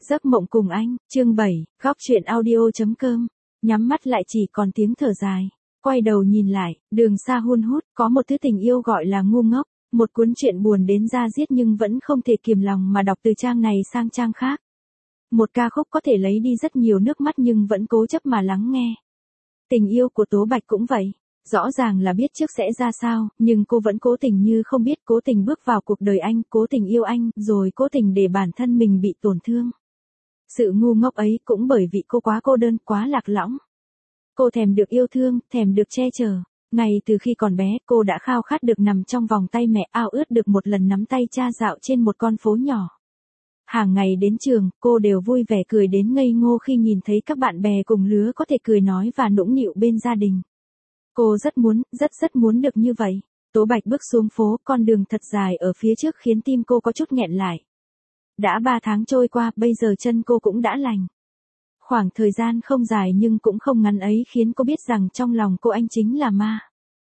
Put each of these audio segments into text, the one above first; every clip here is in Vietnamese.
Giấc mộng cùng anh, chương 7, góc chuyện audio.com. Nhắm mắt lại chỉ còn tiếng thở dài. Quay đầu nhìn lại, đường xa hun hút, có một thứ tình yêu gọi là ngu ngốc. Một cuốn truyện buồn đến da diết nhưng vẫn không thể kiềm lòng mà đọc từ trang này sang trang khác. Một ca khúc có thể lấy đi rất nhiều nước mắt nhưng vẫn cố chấp mà lắng nghe. Tình yêu của Tố Bạch cũng vậy. Rõ ràng là biết trước sẽ ra sao, nhưng cô vẫn cố tình như không biết, cố tình bước vào cuộc đời anh, cố tình yêu anh, rồi cố tình để bản thân mình bị tổn thương. Sự ngu ngốc ấy cũng bởi vì cô quá cô đơn, quá lạc lõng. Cô thèm được yêu thương, thèm được che chở. Ngay từ khi còn bé, cô đã khao khát được nằm trong vòng tay mẹ, ao ước được một lần nắm tay cha dạo trên một con phố nhỏ. Hàng ngày đến trường, cô đều vui vẻ cười đến ngây ngô khi nhìn thấy các bạn bè cùng lứa có thể cười nói và nũng nịu bên gia đình. Cô rất muốn, rất muốn được như vậy. Tố Bạch bước xuống phố, con đường thật dài ở phía trước khiến tim cô có chút nghẹn lại. Đã 3 tháng trôi qua, bây giờ chân cô cũng đã lành. Khoảng thời gian không dài nhưng cũng không ngắn ấy khiến cô biết rằng trong lòng cô anh chính là ma.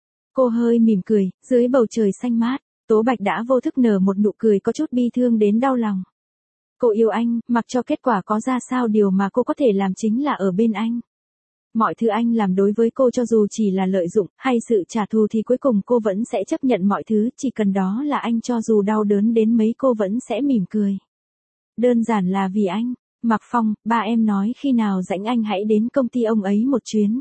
Cô hơi mỉm cười, dưới bầu trời xanh mát, Tố Bạch đã vô thức nở một nụ cười có chút bi thương đến đau lòng. Cô yêu anh, mặc cho kết quả có ra sao, điều mà cô có thể làm chính là ở bên anh. Mọi thứ anh làm đối với cô cho dù chỉ là lợi dụng hay sự trả thù thì cuối cùng cô vẫn sẽ chấp nhận mọi thứ, chỉ cần đó là anh, cho dù đau đớn đến mấy cô vẫn sẽ mỉm cười. Đơn giản là vì anh. Mạc Phong, ba em nói khi nào rảnh anh hãy đến công ty ông ấy một chuyến.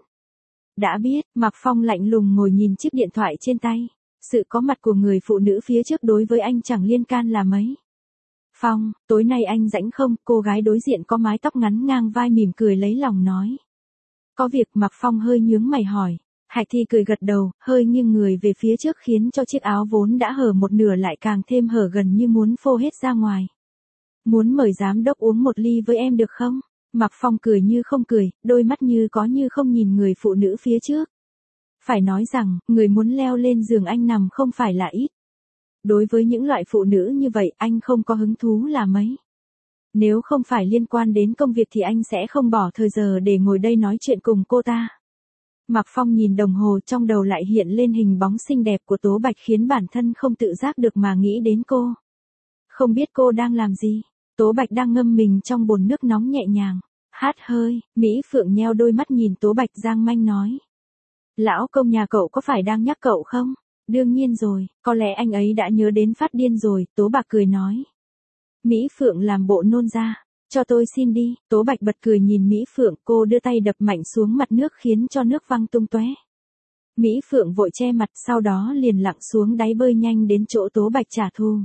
Đã biết, Mạc Phong lạnh lùng ngồi nhìn chiếc điện thoại trên tay. Sự có mặt của người phụ nữ phía trước đối với anh chẳng liên can là mấy. Phong, tối nay anh rảnh không? Cô gái đối diện có mái tóc ngắn ngang vai mỉm cười lấy lòng nói. Có việc. Mạc Phong hơi nhướng mày hỏi. Hạch Thi cười gật đầu, hơi nghiêng người về phía trước khiến cho chiếc áo vốn đã hở một nửa lại càng thêm hở gần như muốn phô hết ra ngoài. Muốn mời giám đốc uống một ly với em được không? Mạc Phong cười như không cười, đôi mắt như có như không nhìn người phụ nữ phía trước. Phải nói rằng, người muốn leo lên giường anh nằm không phải là ít. Đối với những loại phụ nữ như vậy, anh không có hứng thú là mấy. Nếu không phải liên quan đến công việc thì anh sẽ không bỏ thời giờ để ngồi đây nói chuyện cùng cô ta. Mạc Phong nhìn đồng hồ, trong đầu lại hiện lên hình bóng xinh đẹp của Tố Bạch khiến bản thân không tự giác được mà nghĩ đến cô. Không biết cô đang làm gì? Tố Bạch đang ngâm mình trong bồn nước nóng nhẹ nhàng. Hát hơi, Mỹ Phượng nheo đôi mắt nhìn Tố Bạch giang manh nói. Lão công nhà cậu có phải đang nhắc cậu không? Đương nhiên rồi, có lẽ anh ấy đã nhớ đến phát điên rồi, Tố Bạch cười nói. Mỹ Phượng làm bộ nôn ra. Cho tôi xin đi. Tố Bạch bật cười nhìn Mỹ Phượng, cô đưa tay đập mạnh xuống mặt nước khiến cho nước văng tung tóe. Mỹ Phượng vội che mặt, sau đó liền lặn xuống đáy bơi nhanh đến chỗ Tố Bạch trả thù.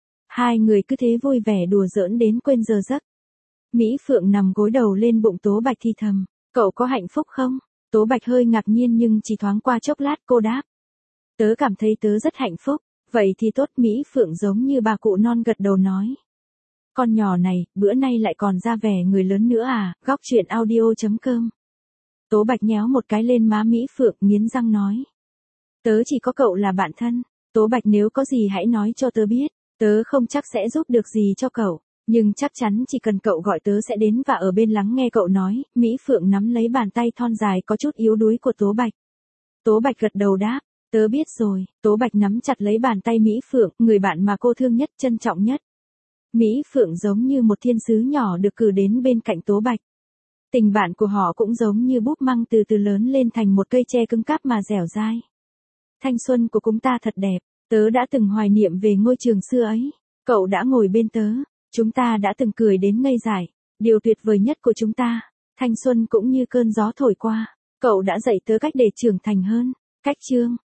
Hai người cứ thế vui vẻ đùa giỡn đến quên giờ giấc. Mỹ Phượng nằm gối đầu lên bụng Tố Bạch thì thầm. Cậu có hạnh phúc không? Tố Bạch hơi ngạc nhiên nhưng chỉ thoáng qua chốc lát cô đáp. Tớ cảm thấy tớ rất hạnh phúc. Vậy thì tốt. Mỹ Phượng giống như bà cụ non gật đầu nói. Con nhỏ này, bữa nay lại còn ra vẻ người lớn nữa à? Góc chuyện audio.com. Tố Bạch nhéo một cái lên má Mỹ Phượng, nghiến răng nói. Tớ chỉ có cậu là bạn thân. Tố Bạch, nếu có gì hãy nói cho tớ biết. Tớ không chắc sẽ giúp được gì cho cậu, nhưng chắc chắn chỉ cần cậu gọi tớ sẽ đến và ở bên lắng nghe cậu nói. Mỹ Phượng nắm lấy bàn tay thon dài có chút yếu đuối của Tố Bạch. Tố Bạch gật đầu đáp. Tớ biết rồi. Tố Bạch nắm chặt lấy bàn tay Mỹ Phượng, người bạn mà cô thương nhất, trân trọng nhất. Mỹ Phượng giống như một thiên sứ nhỏ được cử đến bên cạnh Tố Bạch. Tình bạn của họ cũng giống như búp măng từ từ lớn lên thành một cây tre cứng cáp mà dẻo dai. Thanh xuân của chúng ta thật đẹp. Tớ đã từng hoài niệm về ngôi trường xưa ấy. Cậu đã ngồi bên tớ. Chúng ta đã từng cười đến ngây dại. Điều tuyệt vời nhất của chúng ta. Thanh xuân cũng như cơn gió thổi qua. Cậu đã dạy tớ cách để trưởng thành hơn. Cách chương.